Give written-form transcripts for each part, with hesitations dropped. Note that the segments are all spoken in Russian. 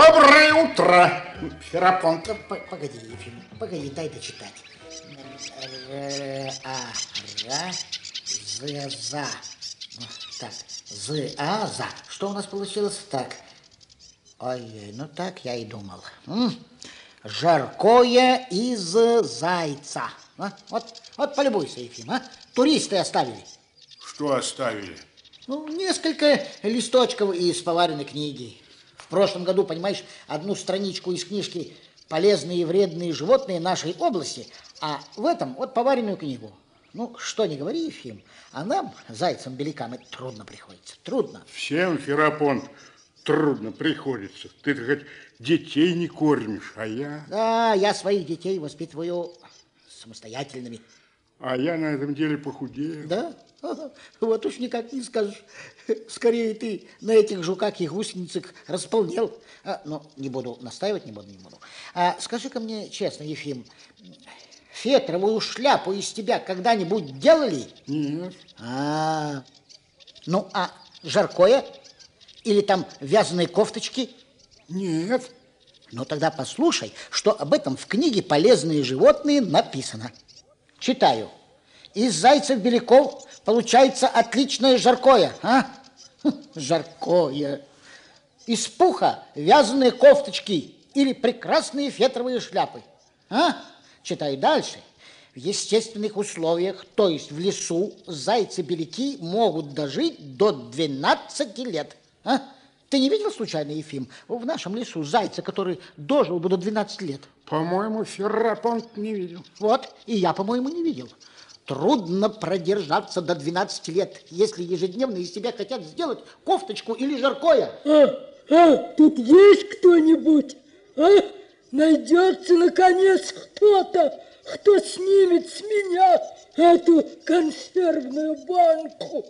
Доброе утро, Ферапонт. Погоди, Ефим, погоди, дай дочитать. За. Так, за. Что у нас получилось? Так. Ой, ну так я и думал. Жаркое из зайца. Вот полюбуйся, Ефим, а? Туристы оставили. Что оставили? Ну, несколько листочков из поваренной книги. В прошлом году, понимаешь, одну страничку из книжки «Полезные и вредные животные нашей области», а в этом вот поваренную книгу. Ну, что не говори, Ефим, а нам, зайцам-белякам, это трудно приходится, трудно. Всем, Ферапонт, трудно приходится. Ты-то хоть детей не кормишь, а я... Да, я своих детей воспитываю самостоятельными. А я на этом деле похудею. Да? Вот уж никак не скажешь. Скорее ты на этих жуках и гусеницах располнел. Но не буду настаивать, не буду. Скажи-ка мне честно, Ефим, фетровую шляпу из тебя когда-нибудь делали? Нет. Ну, а жаркое? Или там вязаные кофточки? Нет. Ну, тогда послушай, что об этом в книге «Полезные животные» написано. Читаю. Из зайцев-беляков получается отличное жаркое. Жаркое. Из пуха вязаные кофточки или прекрасные фетровые шляпы. Читай дальше. В естественных условиях, то есть в лесу, зайцы-беляки могут дожить до 12 лет. Ты не видел случайно, Ефим, в нашем лесу зайца, который дожил бы до 12 лет? По-моему, Ферапонт не видел. Вот, и я, по-моему, не видел. Трудно продержаться до 12 лет, если ежедневно из тебя хотят сделать кофточку или жаркое. Тут есть кто-нибудь? Найдется, наконец, кто-то, кто снимет с меня эту консервную банку.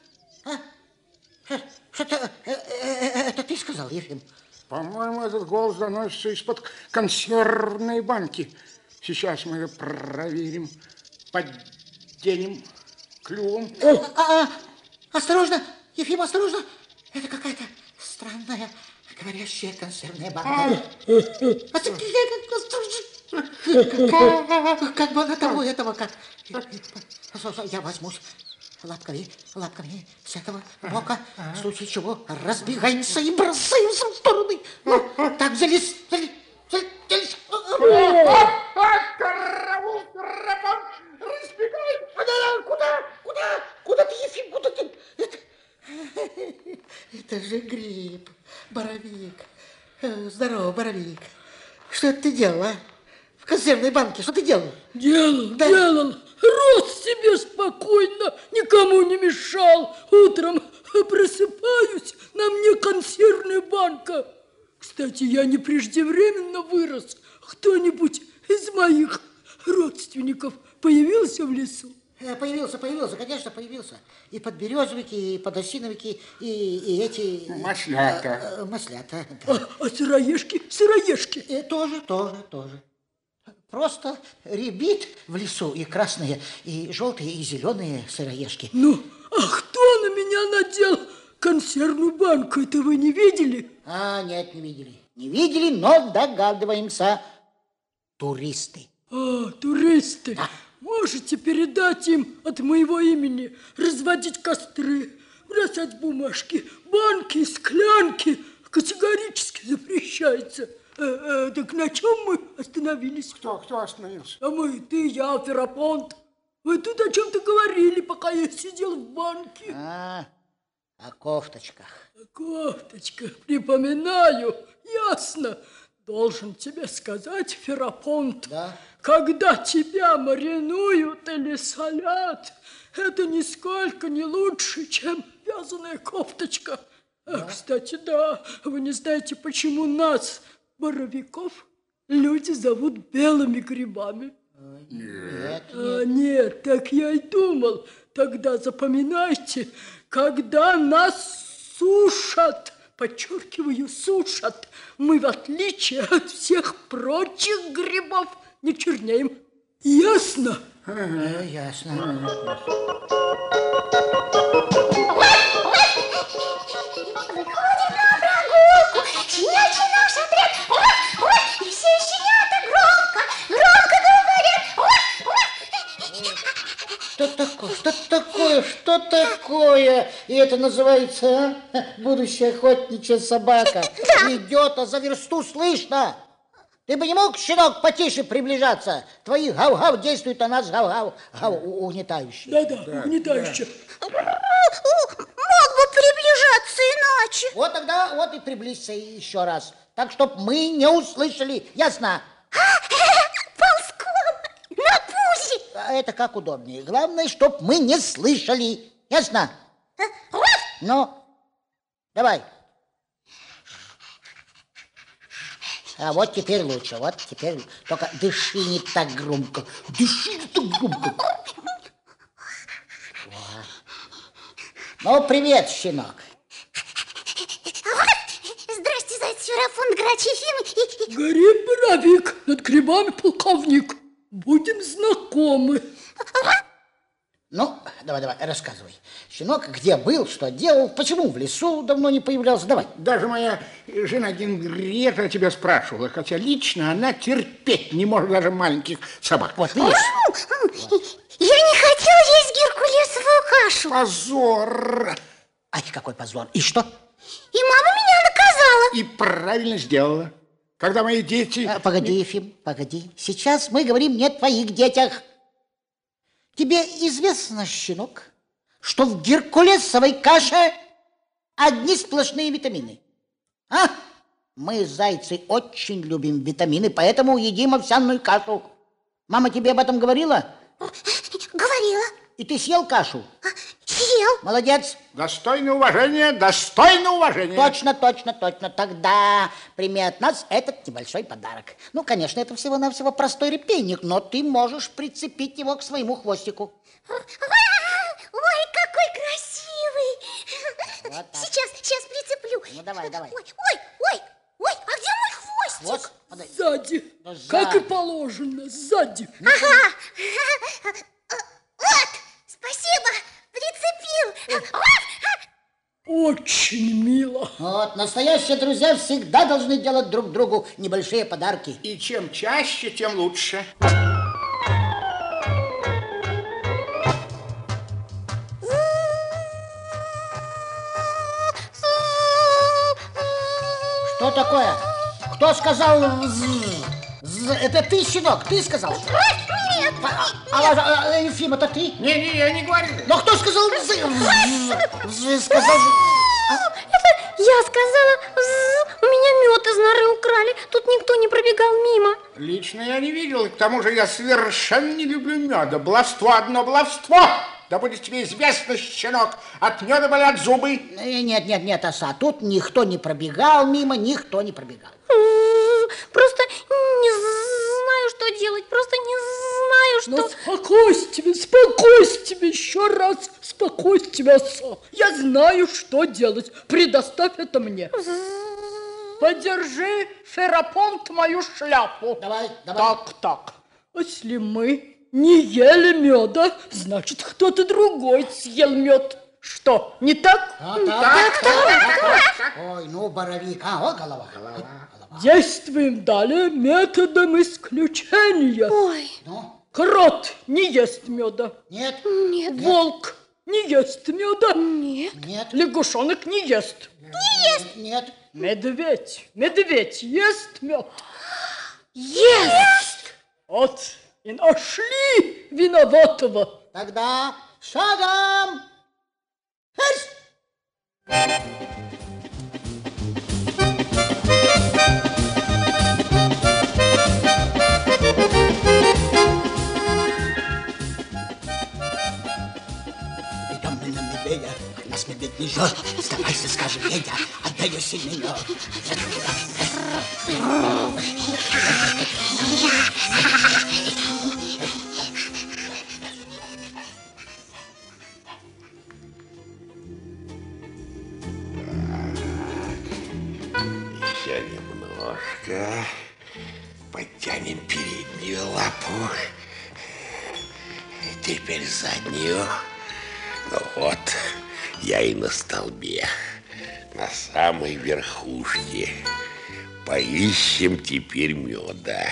Что-то это ты сказал, Ефим? По-моему, этот голос доносится из-под консервной банки. Сейчас мы ее проверим. Подденем клювом. Осторожно, Ефим, осторожно. Это какая-то странная говорящая консервная банка. Как бы она того, этого, как... Я возьмусь лапками с этого бока, в случае чего разбегаемся и бросаемся в стороны. Ну, так, залез. Караул, Ферапонт, разбегаем. Куда ты, Ефим, куда ты? Это же гриб, боровик. Здорово, боровик. Что это ты делал, а? В консервной банке, что ты делал? Делал. Рос себе спокойно, никому не мешал. Утром просыпаюсь, на мне консервная банка. Кстати, я не преждевременно вырос. Кто-нибудь из моих родственников появился в лесу? Появился, конечно, появился. И подберезовики, и подосиновики, и эти... Маслята. Маслята, да. А сыроежки? Тоже. Просто рябит в лесу и красные, и желтые, и зеленые сыроежки. Ну, а кто на меня надел консервную банку? Это вы не видели? Нет, не видели. Не видели, но догадываемся. Туристы. Туристы. Да. Можете передать им от моего имени разводить костры, бросать бумажки, банки, склянки. Категорически запрещается. Так на чем мы остановились? Кто остановился? А мы, ты, я, Ферапонт. Вы тут о чем-то говорили, пока я сидел в банке. О кофточках. О кофточках, припоминаю, ясно. Должен тебе сказать, Ферапонт, Да? когда тебя маринуют или солят, это нисколько не лучше, чем вязаная кофточка. Да? Кстати, да, вы не знаете, почему нас, боровиков, люди зовут белыми грибами? Нет, так я и думал. Тогда запоминайте, когда нас сушат, подчеркиваю, сушат, мы, в отличие от всех прочих грибов, не чернеем. Ясно? Ясно. Выходим на прогулку. Щенячий наш отряд. И все щенята громко говорят. Что такое? И это называется, будущая охотничья собака. Идет, а за версту слышно. Ты бы не мог, щенок, потише приближаться? Твои гав-гав действуют на нас гав-гав угнетающе. Да, угнетающе. Мог бы приближаться иначе. Вот тогда вот и приблизься еще раз. Так, чтоб мы не услышали. Ясно? Ползком на пузе. А это как удобнее. Главное, чтоб мы не слышали. Ясно? Ну, давай. А вот теперь лучше, вот теперь. Только дыши не так громко. Дыши не так громко. Вот. Ну, привет, щенок. Здрасте, зайцы, Ферафон, Грач Ефим. Гори боровик, над грибами полковник. Будем знакомы. Ну, давай, рассказывай. Щенок где был, что делал, почему в лесу давно не появлялся? Давай. Даже моя жена Генриетта тебя спрашивала, хотя лично она терпеть не может даже маленьких собак. Вот видишь? Я не хотела есть геркулесовую кашу. Позор! Ай, какой позор. И что? И мама меня наказала. И правильно сделала. Когда мои дети... Погоди, Ефим, погоди. Сейчас мы говорим не о твоих детях. Тебе известно, щенок, что в геркулесовой каше одни сплошные витамины? А? Мы, зайцы, очень любим витамины, поэтому едим овсяную кашу. Мама тебе об этом говорила? Говорила. И ты съел кашу? Съел. Молодец. Достойно уважения, достойно уважения. Точно. Тогда прими от нас этот небольшой подарок. Ну, конечно, это всего-навсего простой репейник, но ты можешь прицепить его к своему хвостику. Ой, какой красивый. Вот так. Сейчас прицеплю. Ну, давай. Ой, а где мой хвостик? Вот, подай. Сзади. Да сзади. Как и положено, сзади. Ага. Вот, спасибо, прицепил. Очень мило. Вот, настоящие друзья всегда должны делать друг другу небольшие подарки. И чем чаще, тем лучше. Что такое? Кто сказал это ты, щенок? Ты сказал? Нет. Ефим, это ты? Не, я не говорю. Но кто сказал сказал? Это я сказала, у меня мед из норы украли, тут никто не пробегал мимо. Лично я не видел, и к тому же я совершенно не люблю меда. Баловство одно баловство. Да будет тебе известно, щенок, от меда болят зубы. Нет, оса, тут никто не пробегал мимо, никто не пробегал. Просто не знаю, что делать, просто не знаю, что... Ну, спокойствие, еще раз спокойствие, оса. Я знаю, что делать. Предоставь это мне. Подержи, Ферапонт, мою шляпу. Давай. Так. Если мы не ели меда, значит, кто-то другой съел мед. Что, не так? Так. Ой, ну, боровик. Вот голова. Действуем далее методом исключения. Ой, Ну, Крот не ест меда. нет. Волк не ест меда. Нет. Лягушонок не ест. Нет. Медведь ест мед. ест! Вот и нашли виноватого. Тогда шагом. Эрс! Идем мы на медведя, нас медведь не жжет. Сдавайся, скажем, Федя, отдаю сильный мед. Еще немножко. Подтянем переднюю лапу. Теперь заднюю. Ну вот, я и на столбе. на самой верхушке. Поищем теперь меда.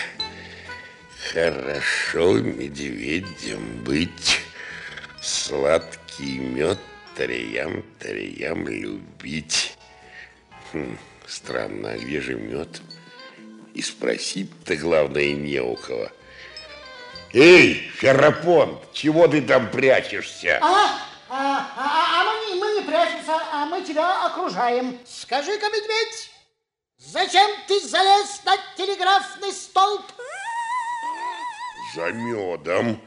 Хорошо медведям быть, сладкий мед тарьям любить. Странно, а где же мед? И спросить-то, главное, не у кого. Эй, Ферапонт, чего ты там прячешься? Мы не прячемся, а мы тебя окружаем. Скажи-ка, медведь, зачем ты залез на телеграфный столб? За медом.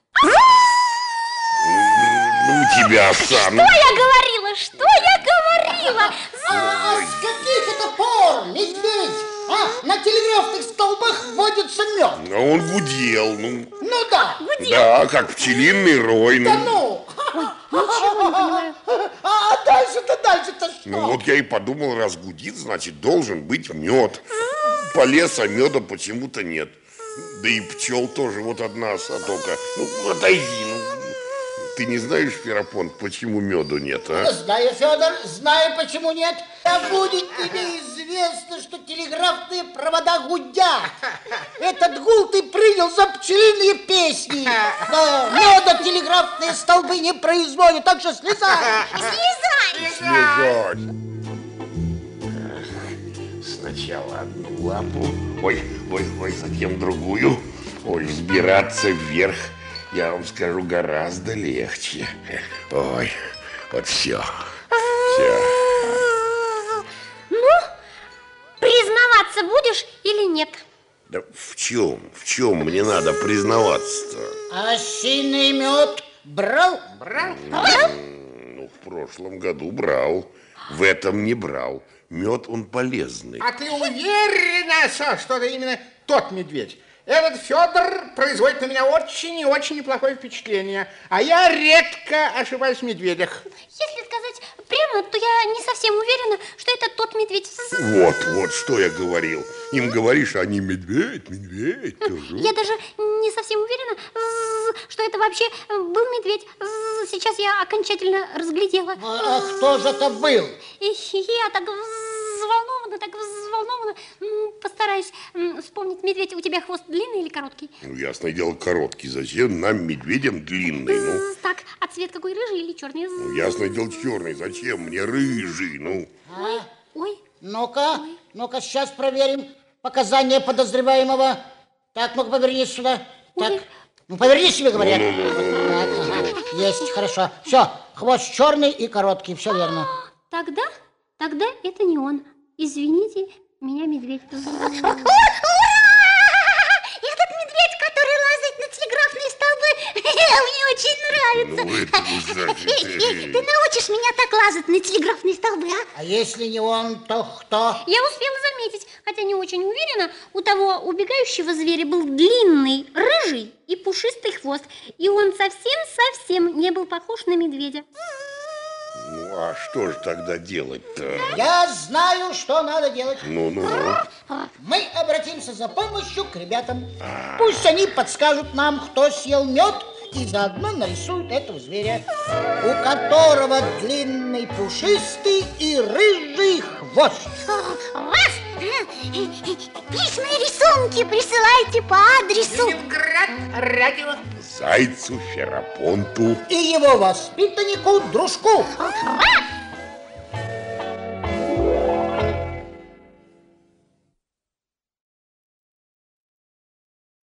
Ну, тебя сам. Что я говорила? Что я говорила? С каких это пор, медведь, на телеграфных столбах водится мед? А он гудел, ну. Ну да. Да, как пчелиный рой. Да ну. А дальше-то что? Ну вот я и подумал, раз гудит, значит, должен быть мед. Полез, а меда почему-то нет. Да и пчел тоже, вот одна только. Ну, отойди, ну. Ты не знаешь, Ферапонт, почему меду нет, а? Знаю, Федор, знаю, почему нет. А будет тебе известно, что телеграфные провода гудят. Этот гул ты принял за пчелиные песни. Но меда телеграфные столбы не производят, так что слезай. Слезать. Сначала одну лапу, ой, затем другую. Ой, взбираться вверх, я вам скажу, гораздо легче. Ой, вот все. Ну, признаваться будешь или нет? Да в чем мне надо признаваться-то? Осиный мед брал? Ну, в прошлом году брал, в этом не брал. Мед он полезный. А ты уверена, что это именно тот медведь? Этот Федор производит на меня очень и очень неплохое впечатление. А я редко ошибаюсь в медведях. Если сказать прямо, то я не совсем уверена, что это тот медведь. Вот что я говорил. Им говоришь, они медведь. Я даже не совсем уверена, что это вообще был медведь. Сейчас я окончательно разглядела. А кто же это был? И я так взволнована. Постараюсь вспомнить, медведь, у тебя хвост длинный или короткий? Ну, ясное дело, короткий. Зачем нам, медведям, длинный? Ну, Так, а цвет какой, рыжий или черный? ну, ясное дело, черный. Зачем мне рыжий? Ну, Ой. Ну-ка, сейчас проверим показания подозреваемого. Так, ну-ка, повернись сюда. Так, ну, повернись, тебе говорят. Так, ага, есть, хорошо. Все, хвост черный и короткий, все верно. Тогда это не он. Извините меня, медведь. Этот медведь, который лазает на телеграфные столбы, мне очень нравится. Ты научишь меня так лазать на телеграфные столбы, а? А если не он, то кто? Я успела заметить, хотя не очень уверена, у того убегающего зверя был длинный, рыжий и пушистый хвост, и он совсем не был похож на медведя. ну, а что же тогда делать-то? Я знаю, что надо делать. Ну. Мы обратимся за помощью к ребятам. Пусть они подскажут нам, кто съел мед, и заодно нарисуют этого зверя, у которого длинный, пушистый и рыжий хвост. Личные рисунки присылайте по адресу. Ленинград, радио. Зайцу Ферапонту. И его воспитаннику, дружку. Ура!